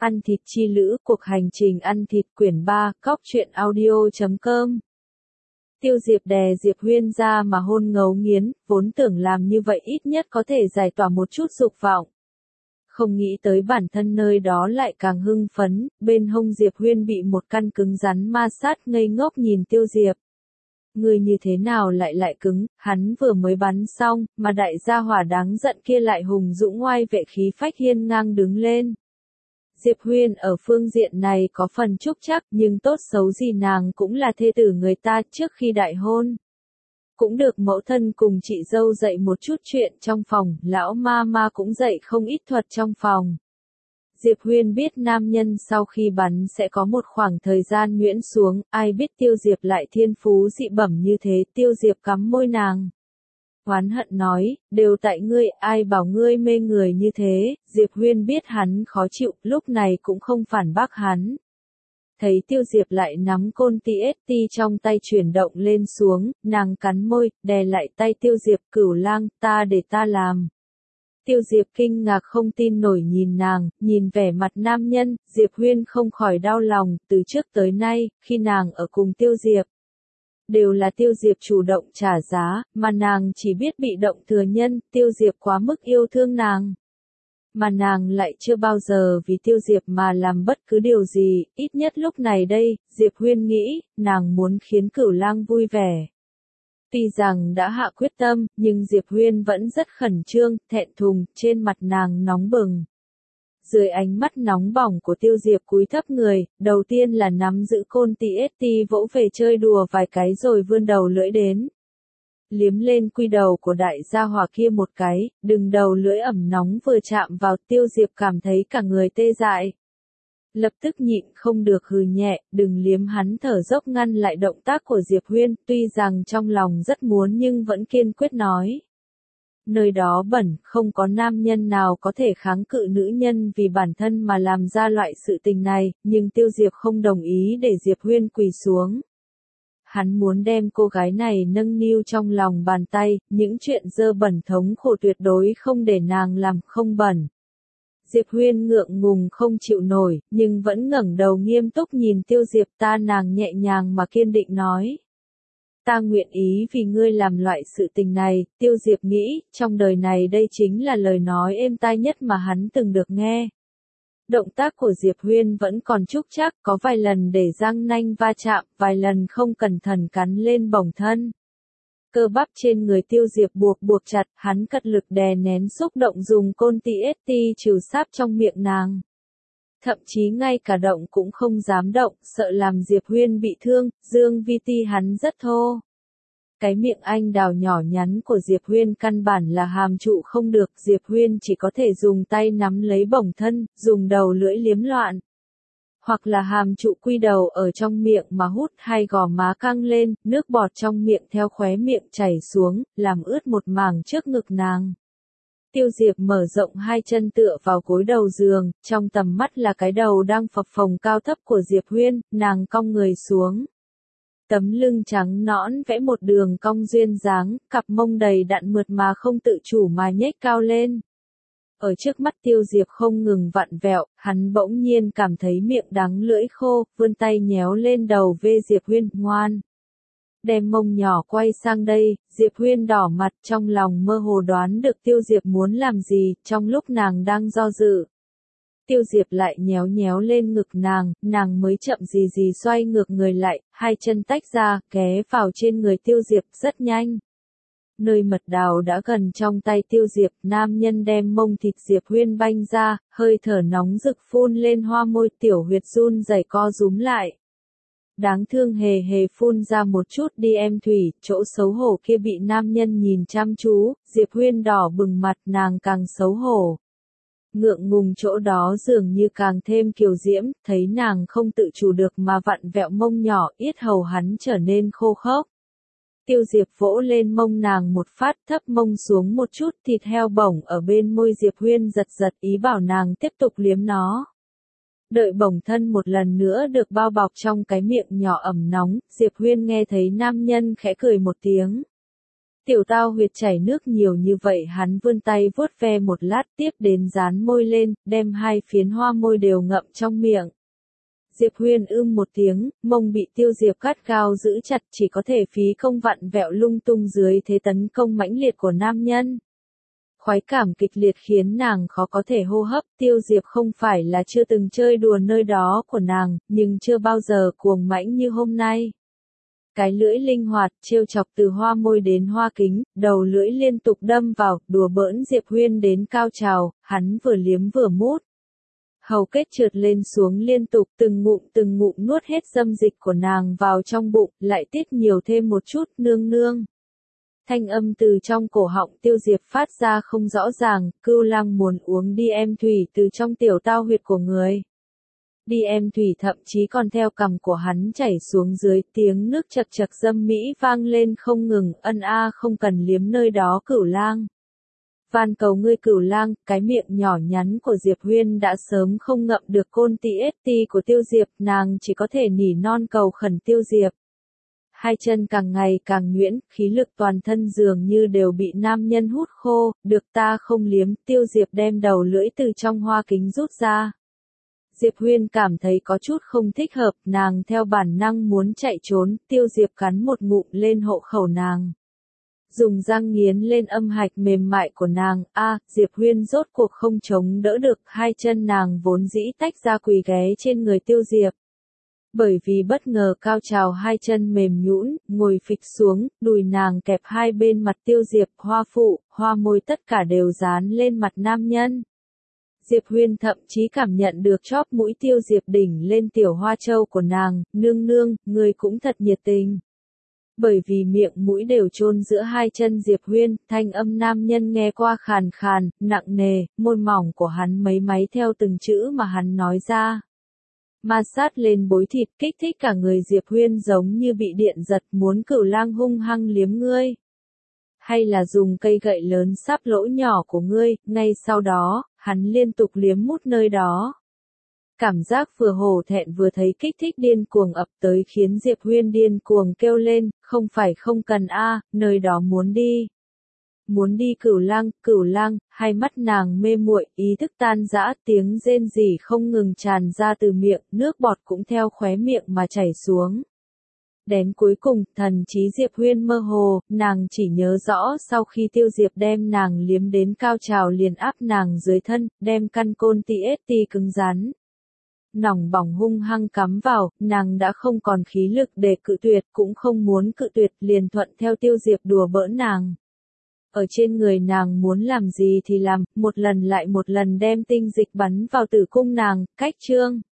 Ăn thịt chi lữ, cuộc hành trình ăn thịt quyển 3, cóc truyện audio.com. Tiêu Diệp đè Diệp Huyên ra mà hôn ngấu nghiến, vốn tưởng làm như vậy ít nhất có thể giải tỏa một chút dục vọng. Không nghĩ tới bản thân nơi đó lại càng hưng phấn, bên hông Diệp Huyên bị một căn cứng rắn ma sát ngây ngốc nhìn Tiêu Diệp. Người như thế nào lại cứng, hắn vừa mới bắn xong, mà đại gia hỏa đáng giận kia lại hùng dũng oai vệ khí phách hiên ngang đứng lên. Diệp Huyên ở phương diện này có phần trúc chắc, nhưng tốt xấu gì nàng cũng là thê tử người ta trước khi đại hôn. Cũng được mẫu thân cùng chị dâu dạy một chút chuyện trong phòng, lão ma cũng dạy không ít thuật trong phòng. Diệp Huyên biết nam nhân sau khi bắn sẽ có một khoảng thời gian nhuyễn xuống, ai biết Tiêu Diệp lại thiên phú dị bẩm như thế. Tiêu Diệp cắm môi nàng. Oán hận nói, đều tại ngươi, ai bảo ngươi mê người như thế. Diệp Huyên biết hắn khó chịu, lúc này cũng không phản bác hắn. Thấy Tiêu Diệp lại nắm côn TST trong tay chuyển động lên xuống, nàng cắn môi, đè lại tay Tiêu Diệp. Cửu lang, ta để ta làm. Tiêu Diệp kinh ngạc không tin nổi nhìn nàng, nhìn vẻ mặt nam nhân, Diệp Huyên không khỏi đau lòng. Từ trước tới nay, khi nàng ở cùng Tiêu Diệp, đều là Tiêu Diệp chủ động trả giá, mà nàng chỉ biết bị động thừa nhân. Tiêu Diệp quá mức yêu thương nàng, mà nàng lại chưa bao giờ vì Tiêu Diệp mà làm bất cứ điều gì. Ít nhất lúc này đây, Diệp Huyên nghĩ, nàng muốn khiến Cửu lang vui vẻ. Tuy rằng đã hạ quyết tâm, nhưng Diệp Huyên vẫn rất khẩn trương, thẹn thùng, trên mặt nàng nóng bừng. Dưới ánh mắt nóng bỏng của Tiêu Diệp cúi thấp người, đầu tiên là nắm giữ côn TST vỗ về chơi đùa vài cái rồi vươn đầu lưỡi đến. Liếm lên quy đầu của đại gia hỏa kia một cái, đừng đầu lưỡi ẩm nóng vừa chạm vào. Tiêu Diệp cảm thấy cả người tê dại. Lập tức nhịn không được hừ nhẹ, đừng liếm. Hắn thở dốc ngăn lại động tác của Diệp Huyên, tuy rằng trong lòng rất muốn nhưng vẫn kiên quyết nói. Nơi đó bẩn, không có nam nhân nào có thể kháng cự nữ nhân vì bản thân mà làm ra loại sự tình này, nhưng Tiêu Diệp không đồng ý để Diệp Huyên quỳ xuống. Hắn muốn đem cô gái này nâng niu trong lòng bàn tay, những chuyện dơ bẩn thống khổ tuyệt đối không để nàng làm không bẩn. Diệp Huyên ngượng ngùng không chịu nổi, nhưng vẫn ngẩng đầu nghiêm túc nhìn Tiêu Diệp. Ta, nàng nhẹ nhàng mà kiên định nói. Ta nguyện ý vì ngươi làm loại sự tình này. Tiêu Diệp nghĩ, trong đời này đây chính là lời nói êm tai nhất mà hắn từng được nghe. Động tác của Diệp Huyên vẫn còn trúc chắc, có vài lần để răng nanh va chạm, vài lần không cẩn thận cắn lên bổng thân. Cơ bắp trên người Tiêu Diệp buộc chặt, hắn cật lực đè nén xúc động dùng côn TST trừ sáp trong miệng nàng. Thậm chí ngay cả động cũng không dám động, sợ làm Diệp Huyên bị thương. Dương vi ti hắn rất thô. Cái miệng anh đào nhỏ nhắn của Diệp Huyên căn bản là hàm trụ không được. Diệp Huyên chỉ có thể dùng tay nắm lấy bổng thân, dùng đầu lưỡi liếm loạn. Hoặc là hàm trụ quy đầu ở trong miệng mà hút, hay gò má căng lên, nước bọt trong miệng theo khóe miệng chảy xuống, làm ướt một mảng trước ngực nàng. Tiêu Diệp mở rộng hai chân tựa vào gối đầu giường, trong tầm mắt là cái đầu đang phập phồng cao thấp của Diệp Huyên. Nàng cong người xuống. Tấm lưng trắng nõn vẽ một đường cong duyên dáng, cặp mông đầy đặn mượt mà không tự chủ mà nhếch cao lên. Ở trước mắt Tiêu Diệp không ngừng vặn vẹo, hắn bỗng nhiên cảm thấy miệng đắng lưỡi khô, vươn tay nhéo lên đầu vê Diệp Huyên. Ngoan! Đem mông nhỏ quay sang đây. Diệp Huyên đỏ mặt, trong lòng mơ hồ đoán được Tiêu Diệp muốn làm gì. Trong lúc nàng đang do dự, Tiêu Diệp lại nhéo lên ngực nàng mới chậm gì xoay ngược người lại, hai chân tách ra, ghé vào trên người Tiêu Diệp rất nhanh. Nơi mật đào đã gần trong tay Tiêu Diệp, nam nhân đem mông thịt Diệp Huyên banh ra, hơi thở nóng rực phun lên hoa môi, tiểu huyệt run rẩy co rúm lại. Đáng thương hề phun ra một chút đi em Thủy. Chỗ xấu hổ kia bị nam nhân nhìn chăm chú, Diệp Huyên đỏ bừng mặt, nàng càng xấu hổ. Ngượng ngùng chỗ đó dường như càng thêm kiều diễm, thấy nàng không tự chủ được mà vặn vẹo mông nhỏ, yết hầu hắn trở nên khô khốc. Tiêu Diệp vỗ lên mông nàng một phát, thấp mông xuống một chút, thịt heo bổng ở bên môi Diệp Huyên giật ý bảo nàng tiếp tục liếm nó. Đợi bổng thân một lần nữa được bao bọc trong cái miệng nhỏ ẩm nóng, Diệp Huyên nghe thấy nam nhân khẽ cười một tiếng. Tiểu tao huyệt chảy nước nhiều như vậy hắn vươn tay vuốt ve một lát tiếp đến dán môi lên, đem hai phiến hoa môi đều ngậm trong miệng. Diệp Huyên một tiếng, mông bị Tiêu Diệp gắt gao giữ chặt chỉ có thể phí công vặn vẹo lung tung dưới thế tấn công mãnh liệt của nam nhân. Khoái cảm kịch liệt khiến nàng khó có thể hô hấp, Tiêu Diệp không phải là chưa từng chơi đùa nơi đó của nàng, nhưng chưa bao giờ cuồng mãnh như hôm nay. Cái lưỡi linh hoạt, trêu chọc từ hoa môi đến hoa kính, đầu lưỡi liên tục đâm vào, đùa bỡn Diệp Huyên đến cao trào, hắn vừa liếm vừa mút. Hầu kết trượt lên xuống liên tục từng ngụm nuốt hết dâm dịch của nàng vào trong bụng, lại tiết nhiều thêm một chút, nương nương. Thanh âm từ trong cổ họng Tiêu Diệp phát ra không rõ ràng, Cưu Lang muốn uống đi em thủy từ trong tiểu tao huyệt của người. Đi em thủy thậm chí còn theo cằm của hắn chảy xuống dưới, tiếng nước chật chật dâm mỹ vang lên không ngừng, ân a không cần liếm nơi đó Cửu Lang. Van cầu ngươi Cửu Lang, cái miệng nhỏ nhắn của Diệp Huyên đã sớm không ngậm được côn ti của Tiêu Diệp, nàng chỉ có thể nỉ non cầu khẩn Tiêu Diệp. Hai chân càng ngày càng nhuyễn, khí lực toàn thân dường như đều bị nam nhân hút khô, được ta không liếm, Tiêu Diệp đem đầu lưỡi từ trong hoa kính rút ra. Diệp Huyên cảm thấy có chút không thích hợp, nàng theo bản năng muốn chạy trốn, Tiêu Diệp cắn một ngụm lên hộ khẩu nàng. Dùng răng nghiến lên âm hạch mềm mại của nàng, Diệp Huyên rốt cuộc không chống đỡ được, hai chân nàng vốn dĩ tách ra quỳ ghé trên người Tiêu Diệp. Bởi vì bất ngờ cao trào hai chân mềm nhũn, ngồi phịch xuống, đùi nàng kẹp hai bên mặt Tiêu Diệp, hoa phụ, hoa môi tất cả đều dán lên mặt nam nhân. Diệp Huyên thậm chí cảm nhận được chóp mũi Tiêu Diệp đỉnh lên tiểu hoa châu của nàng, nương nương, người cũng thật nhiệt tình. Bởi vì miệng mũi đều chôn giữa hai chân Diệp Huyên, thanh âm nam nhân nghe qua khàn khàn, nặng nề, môi mỏng của hắn mấy máy theo từng chữ mà hắn nói ra. Ma sát lên bối thịt kích thích cả người Diệp Huyên giống như bị điện giật muốn Cửu Lang hung hăng liếm ngươi. Hay là dùng cây gậy lớn sắp lỗ nhỏ của ngươi, ngay sau đó, hắn liên tục liếm mút nơi đó. Cảm giác vừa hổ thẹn vừa thấy kích thích điên cuồng ập tới khiến Diệp Huyên điên cuồng kêu lên, không phải không cần nơi đó muốn đi. Muốn đi Cửu Lang, hai mắt nàng mê muội, ý thức tan rã, tiếng rên rỉ không ngừng tràn ra từ miệng, nước bọt cũng theo khóe miệng mà chảy xuống. Đến cuối cùng, thần trí Diệp Huyên mơ hồ, nàng chỉ nhớ rõ sau khi Tiêu Diệp đem nàng liếm đến cao trào liền áp nàng dưới thân, đem căn côn ti cứng rắn. Nòng bỏng hung hăng cắm vào, nàng đã không còn khí lực để cự tuyệt, cũng không muốn cự tuyệt, liền thuận theo Tiêu Diệp đùa bỡn nàng. Ở trên người nàng muốn làm gì thì làm, một lần lại một lần đem tinh dịch bắn vào tử cung nàng, cách chương.